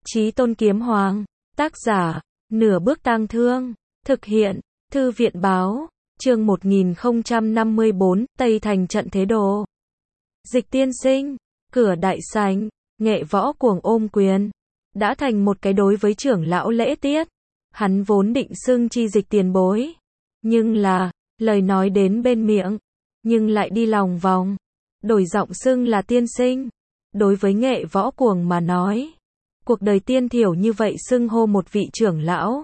Chí Tôn Kiếm Hoàng, tác giả, Nửa Bước Tang Thương, thực hiện, Thư viện Báo, chương 1054, Tây Thành trận thế đồ. Dịch tiên sinh, cửa đại sảnh, Nghệ Võ cuồng ôm quyền, đã thành một cái đối với trưởng lão lễ tiết. Hắn vốn định xưng chi Dịch tiền bối, nhưng là, lời nói đến bên miệng, nhưng lại đi lòng vòng, đổi giọng xưng là tiên sinh. Đối với Nghệ Võ cuồng mà nói, cuộc đời tiên thiểu như vậy xưng hô một vị trưởng lão.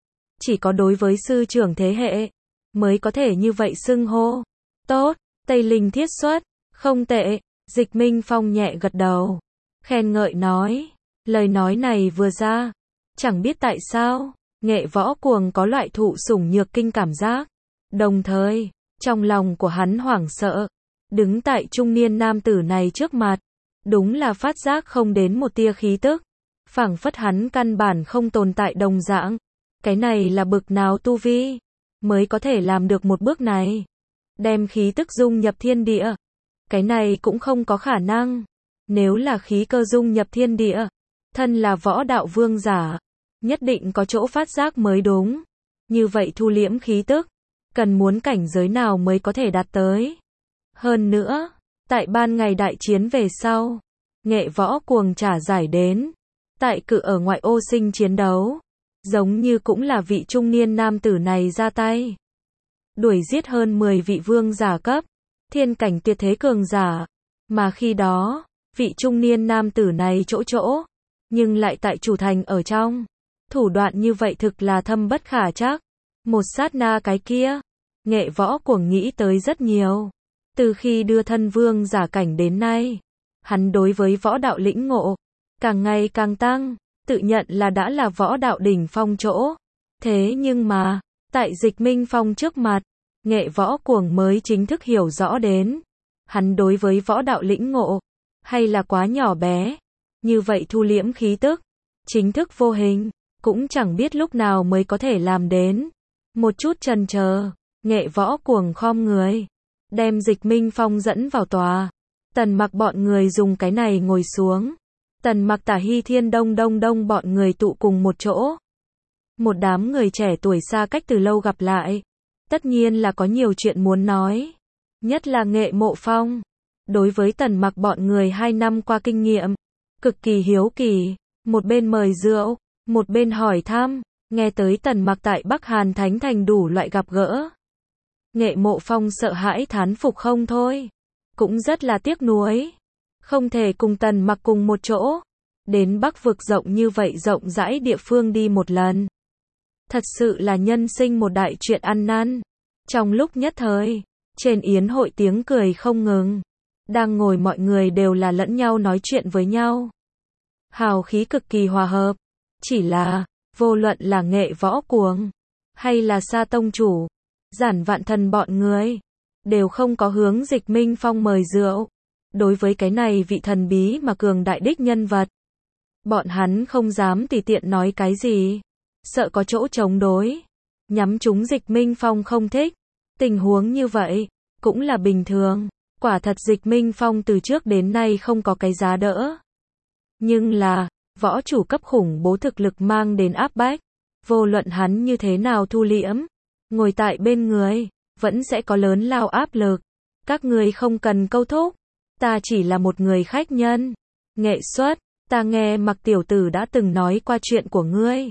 Chỉ có đối với sư trưởng thế hệ, mới có thể như vậy xưng hô. Tốt, Tây Linh thiết xuất, không tệ, Dịch Minh Phong nhẹ gật đầu, khen ngợi nói. Lời nói này vừa ra, chẳng biết tại sao, Nghệ Võ cuồng có loại thụ sủng nhược kinh cảm giác. Đồng thời, trong lòng của hắn hoảng sợ, đứng tại trung niên nam tử này trước mặt, đúng là phát giác không đến một tia khí tức, phảng phất hắn căn bản không tồn tại đồng dạng. Cái này là bực nào tu vi, mới có thể làm được một bước này, đem khí tức dung nhập thiên địa. Cái này cũng không có khả năng, nếu là khí cơ dung nhập thiên địa, thân là võ đạo vương giả, nhất định có chỗ phát giác mới đúng. Như vậy thu liễm khí tức, cần muốn cảnh giới nào mới có thể đạt tới. Hơn nữa, tại ban ngày đại chiến về sau, Nghệ Võ cuồng trả giải đến, tại cự ở ngoại ô sinh chiến đấu, giống như cũng là vị trung niên nam tử này ra tay, đuổi giết hơn 10 vị vương giả cấp, thiên cảnh tuyệt thế cường giả, mà khi đó, vị trung niên nam tử này chỗ, nhưng lại tại chủ thành ở trong, thủ đoạn như vậy thực là thâm bất khả trắc. Một sát na cái kia, Nghệ Võ cuồng nghĩ tới rất nhiều, từ khi đưa thân vương giả cảnh đến nay, hắn đối với võ đạo lĩnh ngộ, càng ngày càng tăng, tự nhận là đã là võ đạo đỉnh phong chỗ. Thế nhưng mà, tại Dịch Minh Phong trước mặt, Nghệ Võ cuồng mới chính thức hiểu rõ đến, hắn đối với võ đạo lĩnh ngộ, hay là quá nhỏ bé. Như vậy thu liễm khí tức, chính thức vô hình, cũng chẳng biết lúc nào mới có thể làm đến. Một chút chần chờ, Nghệ Võ cuồng khom người, đem Dịch Minh Phong dẫn vào tòa. Tần Mặc bọn người dùng cái này ngồi xuống. Tần Mặc Tả Hy Thiên Đông bọn người tụ cùng một chỗ. Một đám người trẻ tuổi xa cách từ lâu gặp lại, tất nhiên là có nhiều chuyện muốn nói. Nhất là Nghệ Mộ Phong, đối với Tần Mặc bọn người 2 năm qua kinh nghiệm, cực kỳ hiếu kỳ, một bên mời rượu, một bên hỏi thăm, nghe tới Tần Mặc tại Bắc Hàn Thánh Thành đủ loại gặp gỡ. Nghệ Mộ Phong sợ hãi thán phục không thôi, cũng rất là tiếc nuối, không thể cùng Tần Mặc cùng một chỗ, đến Bắc vực rộng như vậy rộng rãi địa phương đi một lần. Thật sự là nhân sinh một đại chuyện ăn năn. Trong lúc nhất thời, trên yến hội tiếng cười không ngừng, đang ngồi mọi người đều là lẫn nhau nói chuyện với nhau. Hào khí cực kỳ hòa hợp, chỉ là, vô luận là Nghệ Võ cuồng, hay là Sa tông chủ, Giản Vạn Thần bọn người, đều không có hướng Dịch Minh Phong mời rượu. Đối với cái này vị thần bí mà cường đại đích nhân vật, bọn hắn không dám tùy tiện nói cái gì, sợ có chỗ chống đối, nhắm trúng Dịch Minh Phong không thích. Tình huống như vậy, cũng là bình thường, quả thật Dịch Minh Phong từ trước đến nay không có cái giá đỡ. Nhưng là, võ chủ cấp khủng bố thực lực mang đến áp bách, vô luận hắn như thế nào thu liễm, ngồi tại bên người, vẫn sẽ có lớn lao áp lực. Các người không cần câu thúc, ta chỉ là một người khách nhân. Nghệ xuất, ta nghe Mặc tiểu tử đã từng nói qua chuyện của ngươi.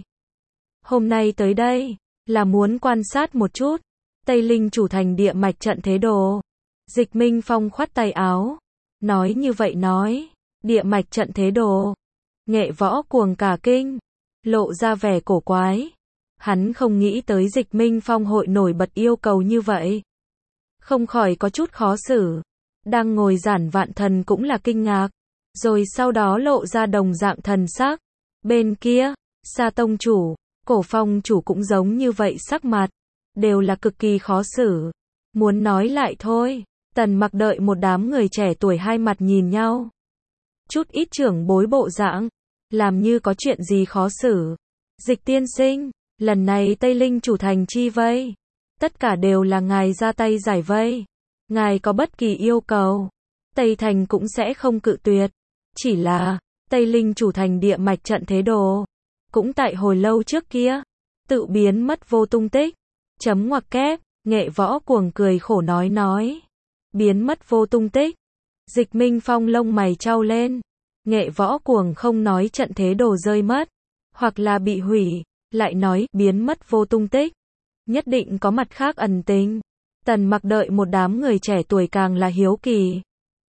Hôm nay tới đây, là muốn quan sát một chút, Tây Linh chủ thành địa mạch trận thế đồ. Dịch Minh Phong khoát tay áo, nói như vậy nói, địa mạch trận thế đồ. Nghệ Võ cuồng cả kinh, lộ ra vẻ cổ quái. Hắn không nghĩ tới Dịch Minh Phong hội nổi bật yêu cầu như vậy, không khỏi có chút khó xử. Đang ngồi Giản Vạn Thần cũng là kinh ngạc, rồi sau đó lộ ra đồng dạng thần sắc. Bên kia, Sa tông chủ, Cổ Phong chủ cũng giống như vậy, sắc mặt đều là cực kỳ khó xử. Muốn nói lại thôi. Tần Mặc đợi một đám người trẻ tuổi hai mặt nhìn nhau, chút ít trưởng bối bộ dạng, làm như có chuyện gì khó xử. Dịch tiên sinh, lần này Tây Linh chủ thành chi vây, tất cả đều là ngài ra tay giải vây. Ngài có bất kỳ yêu cầu, Tây Thành cũng sẽ không cự tuyệt. Chỉ là, Tây Linh chủ thành địa mạch trận thế đồ. Cũng tại hồi lâu trước kia, tự biến mất vô tung tích. Chấm ngoặc kép, Nghệ Võ Cuồng cười khổ nói. Biến mất vô tung tích. Dịch Minh Phong lông mày chau lên. Nghệ Võ Cuồng không nói trận thế đồ rơi mất, hoặc là bị hủy, lại nói biến mất vô tung tích. Nhất định có mặt khác ẩn tình. Tần Mặc đợi một đám người trẻ tuổi càng là hiếu kỳ.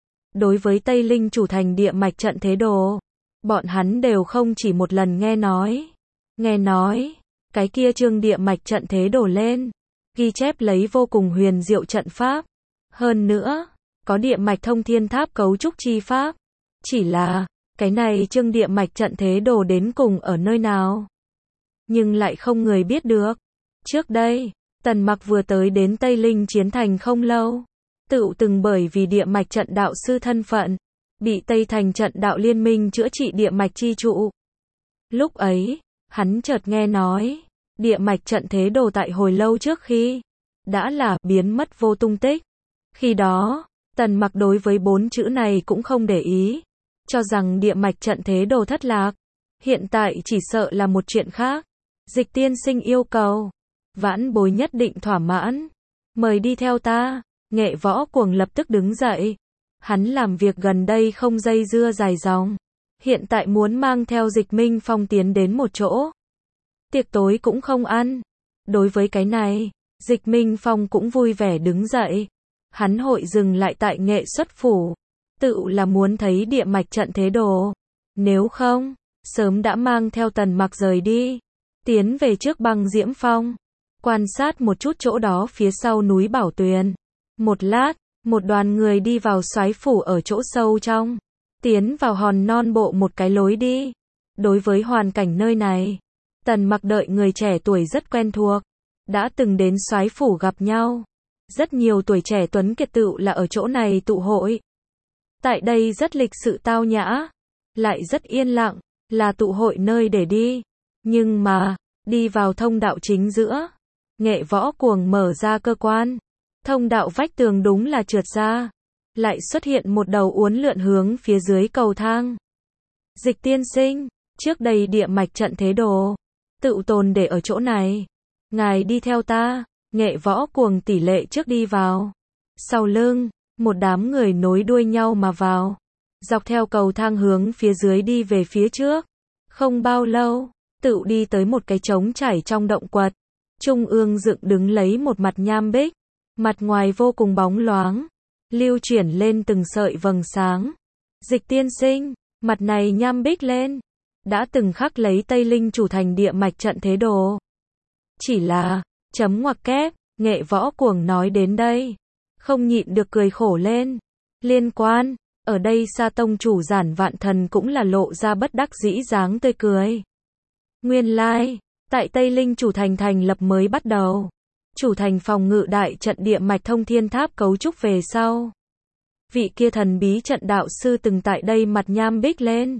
Đối với Tây Linh chủ thành địa mạch trận thế đồ, bọn hắn đều không chỉ một lần nghe nói. Nghe nói, cái kia trương địa mạch trận thế đồ lên, ghi chép lấy vô cùng huyền diệu trận pháp. Hơn nữa, có địa mạch thông thiên tháp cấu trúc chi pháp. Chỉ là, cái này trương địa mạch trận thế đồ đến cùng ở nơi nào? Nhưng lại không người biết được. Trước đây, Tần Mặc vừa tới đến Tây Linh chiến thành không lâu, tự từng bởi vì địa mạch trận đạo sư thân phận, bị Tây Thành trận đạo liên minh chữa trị địa mạch chi trụ. Lúc ấy, hắn chợt nghe nói, địa mạch trận thế đồ tại hồi lâu trước khi, đã là biến mất vô tung tích. Khi đó, Tần Mặc đối với 4 chữ này cũng không để ý, cho rằng địa mạch trận thế đồ thất lạc. Hiện tại chỉ sợ là một chuyện khác. Dịch tiên sinh yêu cầu, vãn bối nhất định thỏa mãn. Mời đi theo ta. Nghệ Võ Cuồng lập tức đứng dậy. Hắn làm việc gần đây không dây dưa dài dòng. Hiện tại muốn mang theo Dịch Minh Phong tiến đến một chỗ. Tiệc tối cũng không ăn. Đối với cái này, Dịch Minh Phong cũng vui vẻ đứng dậy. Hắn hội dừng lại tại Nghệ Xuất phủ. Tự là muốn thấy địa mạch trận thế đồ. Nếu không, sớm đã mang theo Tần Mặc rời đi. Tiến về trước Băng Diễm Phong. Quan sát một chút chỗ đó phía sau núi Bảo Tuyền. Một lát, một đoàn người đi vào soái phủ ở chỗ sâu trong. Tiến vào hòn non bộ một cái lối đi. Đối với hoàn cảnh nơi này, Tần Mặc đợi người trẻ tuổi rất quen thuộc. Đã từng đến soái phủ gặp nhau. Rất nhiều tuổi trẻ tuấn kiệt tựu là ở chỗ này tụ hội. Tại đây rất lịch sự tao nhã, lại rất yên lặng, là tụ hội nơi để đi. Nhưng mà, đi vào thông đạo chính giữa, Nghệ Võ Cuồng mở ra cơ quan. Thông đạo vách tường đúng là trượt ra, lại xuất hiện một đầu uốn lượn hướng phía dưới cầu thang. Dịch tiên sinh, trước đây địa mạch trận thế đồ, tự tồn để ở chỗ này. Ngài đi theo ta. Nghệ Võ Cuồng tỷ lệ trước đi vào. Sau lưng, một đám người nối đuôi nhau mà vào. Dọc theo cầu thang hướng phía dưới đi về phía trước. Không bao lâu, tự đi tới một cái trống trải trong động quật. Trung ương dựng đứng lấy một mặt nham bích. Mặt ngoài vô cùng bóng loáng, lưu chuyển lên từng sợi vầng sáng. Dịch tiên sinh, mặt này nham bích lên, đã từng khắc lấy Tây Linh chủ thành địa mạch trận thế đồ. Chỉ là, chấm ngoặc kép, Nghệ Võ Cuồng nói đến đây, không nhịn được cười khổ lên. Liên quan, ở đây Sa tông chủ Giản Vạn Thần cũng là lộ ra bất đắc dĩ dáng tươi cười. Nguyên lai, tại Tây Linh chủ thành thành lập mới bắt đầu. Chủ thành phòng ngự đại trận địa mạch thông thiên tháp cấu trúc về sau. Vị kia thần bí trận đạo sư từng tại đây mặt nham bích lên.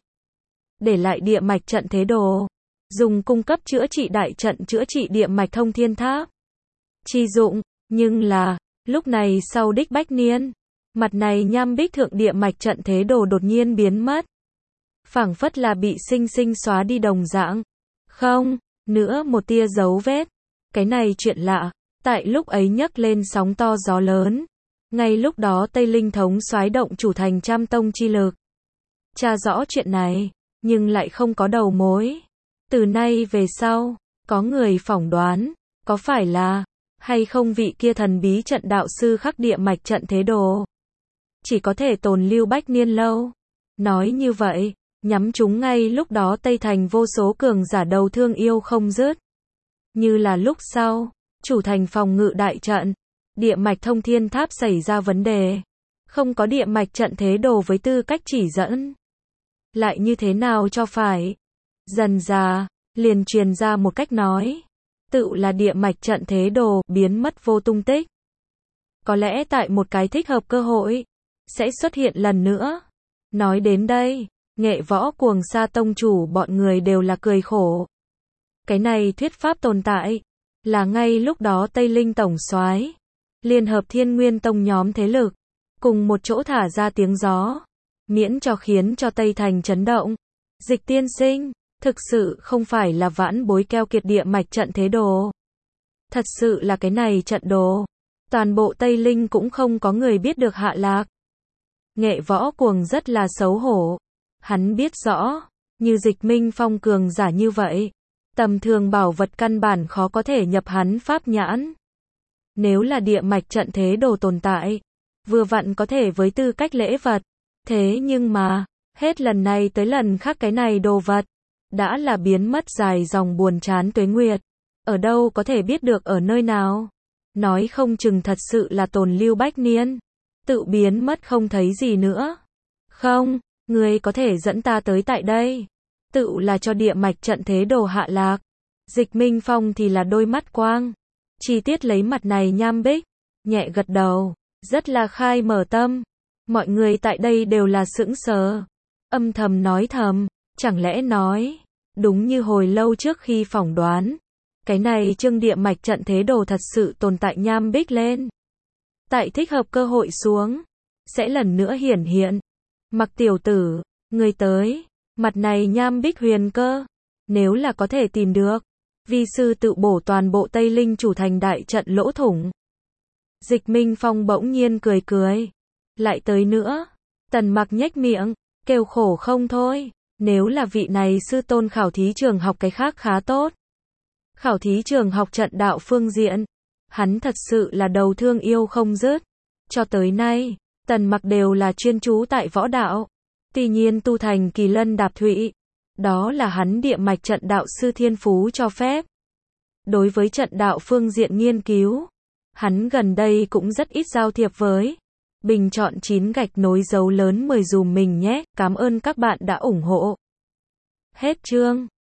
Để lại địa mạch trận thế đồ. Dùng cung cấp chữa trị đại trận chữa trị địa mạch thông thiên tháp. Chi dụng, nhưng là, lúc này sau đích bách niên, mặt này nham bích thượng địa mạch trận thế đồ đột nhiên biến mất. Phảng phất là bị sinh sinh xóa đi đồng dạng. Không, nữa một tia dấu vết. Cái này chuyện lạ. Tại lúc ấy nhấc lên sóng to gió lớn. Ngay lúc đó Tây Linh thống soái động chủ thành trăm tông chi lực. Tra rõ chuyện này, nhưng lại không có đầu mối. Từ nay về sau, có người phỏng đoán, có phải là, hay không vị kia thần bí trận đạo sư khắc địa mạch trận thế đồ. Chỉ có thể tồn lưu bách niên lâu. Nói như vậy, nhắm chúng ngay lúc đó Tây Thành vô số cường giả đầu thương yêu không dứt. Như là lúc sau. Chủ thành phòng ngự đại trận, địa mạch thông thiên tháp xảy ra vấn đề. Không có địa mạch trận thế đồ với tư cách chỉ dẫn. Lại như thế nào cho phải? Dần dà, liền truyền ra một cách nói. Tự là địa mạch trận thế đồ biến mất vô tung tích. Có lẽ tại một cái thích hợp cơ hội, sẽ xuất hiện lần nữa. Nói đến đây, Nghệ Võ Cuồng Sa tông chủ bọn người đều là cười khổ. Cái này thuyết pháp tồn tại. Là ngay lúc đó Tây Linh tổng soái, liên hợp Thiên Nguyên tông nhóm thế lực, cùng một chỗ thả ra tiếng gió, miễn cho khiến cho Tây Thành chấn động. Dịch tiên sinh, thực sự không phải là vãn bối keo kiệt địa mạch trận thế đồ. Thật sự là cái này trận đồ. Toàn bộ Tây Linh cũng không có người biết được hạ lạc. Nghệ võ cuồng rất là xấu hổ. Hắn biết rõ, như Dịch Minh Phong cường giả như vậy, tầm thường bảo vật căn bản khó có thể nhập hắn pháp nhãn. Nếu là địa mạch trận thế đồ tồn tại, vừa vặn có thể với tư cách lễ vật. Thế nhưng mà, hết lần này tới lần khác cái này đồ vật, đã là biến mất dài dòng buồn chán tuế nguyệt. Ở đâu có thể biết được ở nơi nào? Nói không chừng thật sự là tồn lưu bách niên. Tự biến mất không thấy gì nữa. Không, ngươi có thể dẫn ta tới tại đây. Tự là cho địa mạch trận thế đồ hạ lạc. Dịch Minh Phong thì là đôi mắt quang. Chi tiết lấy mặt này nham bích. Nhẹ gật đầu. Rất là khai mở tâm. Mọi người tại đây đều là sững sờ. Âm thầm nói thầm. Chẳng lẽ nói. Đúng như hồi lâu trước khi phỏng đoán. Cái này trương địa mạch trận thế đồ thật sự tồn tại nham bích lên. Tại thích hợp cơ hội xuống. Sẽ lần nữa hiển hiện. Mặc tiểu tử. Người tới. Mặt này nham bích huyền cơ. Nếu là có thể tìm được. Vi sư tự bổ toàn bộ Tây Linh chủ thành đại trận lỗ thủng. Dịch Minh Phong bỗng nhiên cười cười. Lại tới nữa. Tần Mặc nhếch miệng. Kêu khổ không thôi. Nếu là vị này sư tôn khảo thí trường học cái khác khá tốt. Khảo thí trường học trận đạo phương diện. Hắn thật sự là đầu thương yêu không dứt. Cho tới nay, Tần Mặc đều là chuyên chú tại võ đạo. Tuy nhiên tu thành kỳ lân đạp thụy. Đó là hắn địa mạch trận đạo sư thiên phú cho phép. Đối với trận đạo phương diện nghiên cứu, hắn gần đây cũng rất ít giao thiệp với. Bình chọn 9 gạch nối dấu lớn 10 dùm mình nhé. Cảm ơn các bạn đã ủng hộ. Hết chương.